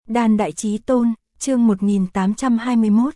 Đan Đại Chí Tôn, chương 1821,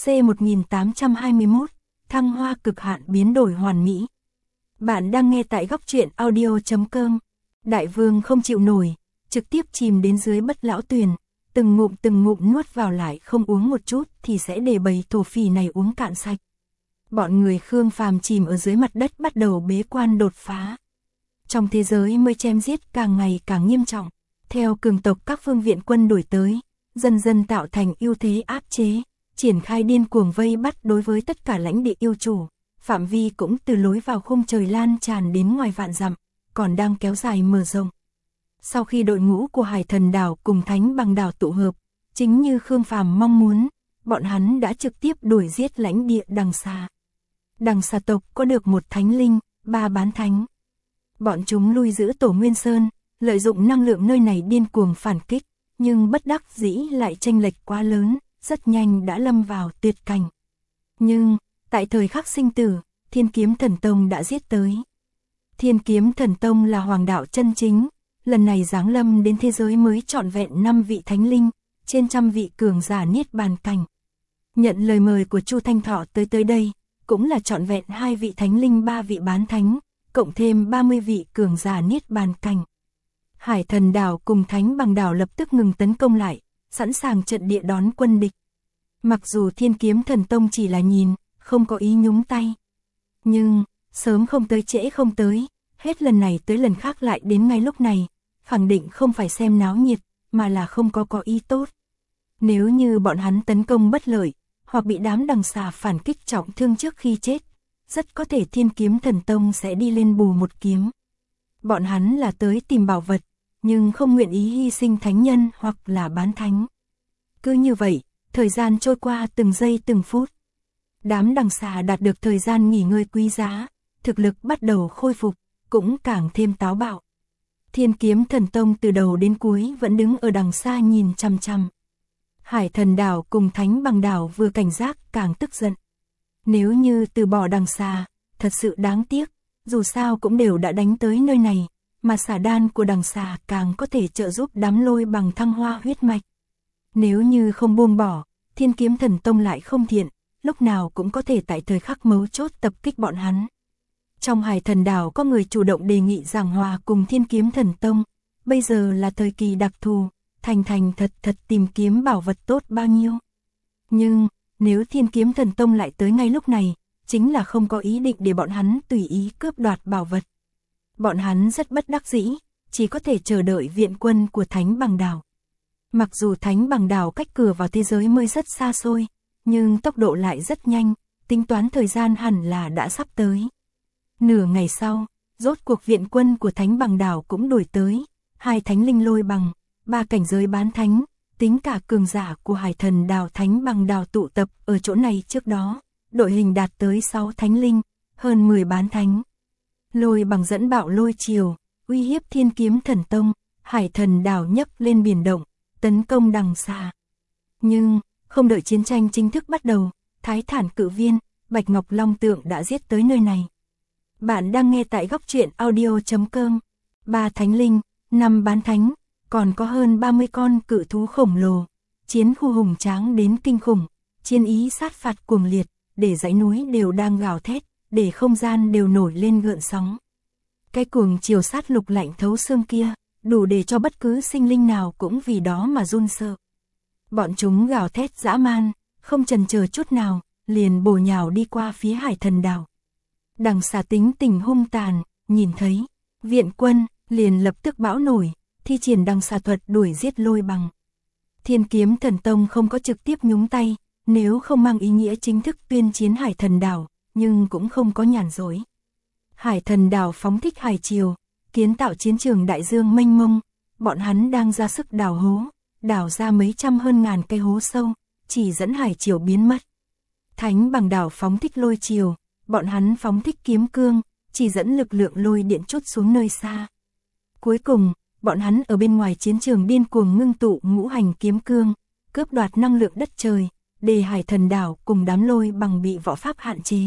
C1821, thăng hoa cực hạn biến đổi hoàn mỹ. Bạn đang nghe tại góc truyện audio.com. Đại vương không chịu nổi, trực tiếp chìm đến dưới Bất Lão Tuyền, từng ngụm nuốt vào lại, không uống một chút thì sẽ để bầy thổ phỉ này uống cạn sạch. Bọn người Khương Phàm chìm ở dưới mặt đất bắt đầu bế quan đột phá. Trong thế giới mới chém giết càng ngày càng nghiêm trọng, theo cường tộc các phương viện quân đuổi tới, dần dần tạo thành ưu thế áp chế, triển khai điên cuồng vây bắt đối với tất cả lãnh địa yêu chủ, phạm vi cũng từ lối vào khung trời lan tràn đến ngoài vạn dặm, còn đang kéo dài mở rộng. Sau khi đội ngũ của Hải Thần Đảo cùng Thánh Bằng Đảo tụ hợp, chính như Khương Phàm mong muốn, bọn hắn đã trực tiếp đuổi giết lãnh địa Đằng Xà. Đằng Xà tộc có được một thánh linh, 3 bán thánh. Bọn chúng lui giữ Tổ Nguyên Sơn, lợi dụng năng lượng nơi này điên cuồng phản kích, nhưng bất đắc dĩ lại chênh lệch quá lớn, rất nhanh đã lâm vào tuyệt cảnh. Nhưng, tại thời khắc sinh tử, Thiên Kiếm Thần Tông đã giết tới. Thiên Kiếm Thần Tông là hoàng đạo chân chính, lần này giáng lâm đến thế giới mới trọn vẹn 5 vị thánh linh, trên trăm vị cường giả niết bàn cảnh. Nhận lời mời của Chu Thanh Thọ tới đây, cũng là trọn vẹn 2 vị thánh linh, 3 vị bán thánh, cộng thêm 30 vị cường giả niết bàn cảnh. Hải Thần Đảo cùng Thánh Bằng Đảo lập tức ngừng tấn công lại, sẵn sàng trận địa đón quân địch. Mặc dù Thiên Kiếm Thần Tông chỉ là nhìn, không có ý nhúng tay. Nhưng, sớm không tới trễ không tới, hết lần này tới lần khác lại đến ngay lúc này, khẳng định không phải xem náo nhiệt, mà là không có ý tốt. Nếu như bọn hắn tấn công bất lợi, hoặc bị đám Đằng Xà phản kích trọng thương trước khi chết, rất có thể Thiên Kiếm Thần Tông sẽ đi lên bù một kiếm. Bọn hắn là tới tìm bảo vật, nhưng không nguyện ý hy sinh thánh nhân hoặc là bán thánh. Cứ như vậy, thời gian trôi qua từng giây từng phút. Đám Đằng Xà đạt được thời gian nghỉ ngơi quý giá, thực lực bắt đầu khôi phục, cũng càng thêm táo bạo. Thiên Kiếm Thần Tông từ đầu đến cuối vẫn đứng ở đằng xa nhìn chằm chằm. Hải Thần Đảo cùng Thánh Bằng Đảo vừa cảnh giác càng tức giận. Nếu như từ bỏ Đằng Xà, thật sự đáng tiếc, dù sao cũng đều đã đánh tới nơi này, mà xà đan của Đằng Xà càng có thể trợ giúp đám Lôi Bằng thăng hoa huyết mạch. Nếu như không buông bỏ, Thiên Kiếm Thần Tông lại không thiện, lúc nào cũng có thể tại thời khắc mấu chốt tập kích bọn hắn. Trong Hải Thần Đảo có người chủ động đề nghị giảng hòa cùng Thiên Kiếm Thần Tông, bây giờ là thời kỳ đặc thù, thành thật tìm kiếm bảo vật tốt bao nhiêu. Nhưng, nếu Thiên Kiếm Thần Tông lại tới ngay lúc này, chính là không có ý định để bọn hắn tùy ý cướp đoạt bảo vật. Bọn hắn rất bất đắc dĩ, chỉ có thể chờ đợi viện quân của Thánh Bằng Đảo. Mặc dù Thánh Bằng Đảo cách cửa vào thế giới mới rất xa xôi, nhưng tốc độ lại rất nhanh, tính toán thời gian hẳn là đã sắp tới. Nửa ngày sau, rốt cuộc viện quân của Thánh Bằng Đảo cũng đuổi tới, 2 thánh linh Lôi Bằng, 3 cảnh giới bán thánh, tính cả cường giả của Hải Thần Đảo Thánh Bằng Đảo tụ tập ở chỗ này trước đó, đội hình đạt tới 6 thánh linh, hơn 10 bán thánh. Lôi Bằng dẫn bạo lôi triều, uy hiếp Thiên Kiếm Thần Tông, Hải Thần Đảo nhấc lên biển động, tấn công Đằng Xà. Nhưng, không đợi chiến tranh chính thức bắt đầu, Thái Thản Cự Viên, Bạch Ngọc Long Tượng đã giết tới nơi này. Bạn đang nghe tại góc truyện audio.com. 3 thánh linh, 5 bán thánh, còn có hơn 30 con cự thú khổng lồ, chiến khu hùng tráng đến kinh khủng, chiến ý sát phạt cuồng liệt, để dãy núi đều đang gào thét, để không gian đều nổi lên gợn sóng. Cái cuồng chiều sát lục lạnh thấu xương kia, đủ để cho bất cứ sinh linh nào cũng vì đó mà run sợ. Bọn chúng gào thét dã man, không chần chờ chút nào, liền bổ nhào đi qua phía Hải Thần Đảo. Đằng Xà tính tình hung tàn, nhìn thấy viện quân, liền lập tức bão nổi, thi triển Đằng Xà thuật đuổi giết Lôi Bằng. Thiên Kiếm Thần Tông không có trực tiếp nhúng tay, nếu không mang ý nghĩa chính thức tuyên chiến Hải Thần Đảo, nhưng cũng không có nhàn rỗi. Hải Thần Đảo phóng thích hải triều, kiến tạo chiến trường đại dương mênh mông, bọn hắn đang ra sức đào hố, đào ra mấy trăm hơn ngàn cây hố sâu, chỉ dẫn hải triều biến mất. Thánh Bằng Đảo phóng thích lôi triều, bọn hắn phóng thích kiếm cương, chỉ dẫn lực lượng lôi điện trút xuống nơi xa. Cuối cùng, bọn hắn ở bên ngoài chiến trường điên cuồng ngưng tụ ngũ hành kiếm cương, cướp đoạt năng lượng đất trời, để Hải Thần Đảo cùng đám Lôi Bằng bị võ pháp hạn chế.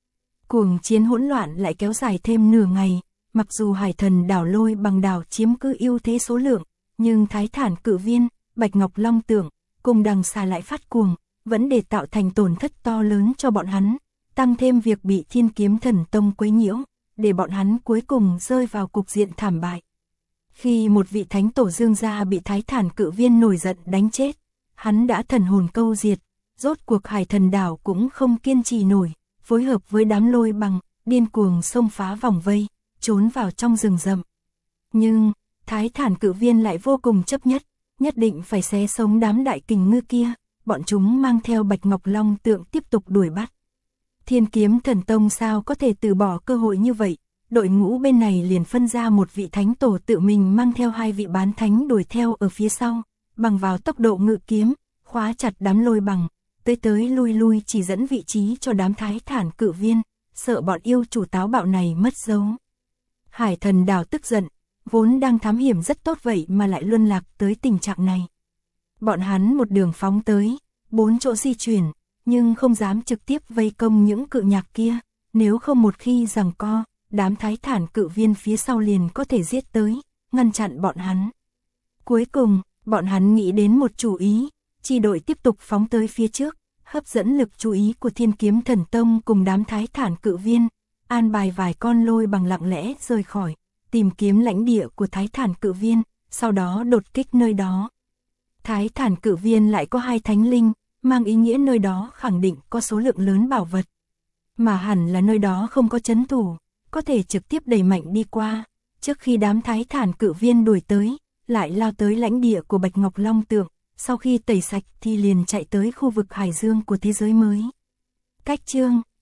Cuồng chiến hỗn loạn lại kéo dài thêm nửa ngày, mặc dù Hải Thần Đảo Lôi Bằng đảo chiếm cứ ưu thế số lượng, nhưng Thái Thản Cự Viên, Bạch Ngọc Long Tượng, cùng Đằng Xà lại phát cuồng, vẫn để tạo thành tổn thất to lớn cho bọn hắn, tăng thêm việc bị Thiên Kiếm Thần Tông quấy nhiễu, để bọn hắn cuối cùng rơi vào cục diện thảm bại. Khi một vị thánh tổ Dương gia bị Thái Thản Cự Viên nổi giận đánh chết, hắn đã thần hồn câu diệt, rốt cuộc Hải Thần Đảo cũng không kiên trì nổi, phối hợp với đám Lôi Bằng, điên cuồng xông phá vòng vây, trốn vào trong rừng rậm. Nhưng, Thái Thản Cự Viên lại vô cùng chấp nhất định phải xé sống đám đại kình ngư kia, bọn chúng mang theo Bạch Ngọc Long Tượng tiếp tục đuổi bắt. Thiên Kiếm Thần Tông sao có thể từ bỏ cơ hội như vậy, đội ngũ bên này liền phân ra một vị thánh tổ tự mình mang theo 2 vị bán thánh đuổi theo ở phía sau, bằng vào tốc độ ngự kiếm, khóa chặt đám Lôi Bằng, tới lui chỉ dẫn vị trí cho đám Thái Thản Cự Viên, sợ bọn yêu chủ táo bạo này mất dấu. Hải Thần Đảo tức giận, vốn đang thám hiểm rất tốt vậy mà lại luân lạc tới tình trạng này. Bọn hắn một đường phóng tới, 4 chỗ di chuyển, nhưng không dám trực tiếp vây công những cự nhạc kia, nếu không một khi giằng co, đám Thái Thản Cự Viên phía sau liền có thể giết tới, ngăn chặn bọn hắn. Cuối cùng, bọn hắn nghĩ đến một chủ ý, chi đội tiếp tục phóng tới phía trước, hấp dẫn lực chú ý của Thiên Kiếm Thần Tông cùng đám Thái Thản Cự Viên, an bài vài con Lôi Bằng lặng lẽ rời khỏi, tìm kiếm lãnh địa của Thái Thản Cự Viên, sau đó đột kích nơi đó. Thái Thản Cự Viên lại có 2 thánh linh, mang ý nghĩa nơi đó khẳng định có số lượng lớn bảo vật. Mà hẳn là nơi đó không có trấn thủ, có thể trực tiếp đẩy mạnh đi qua, trước khi đám Thái Thản Cự Viên đuổi tới, lại lao tới lãnh địa của Bạch Ngọc Long Tượng, sau khi tẩy sạch thì liền chạy tới khu vực hải dương của thế giới mới. Cách chương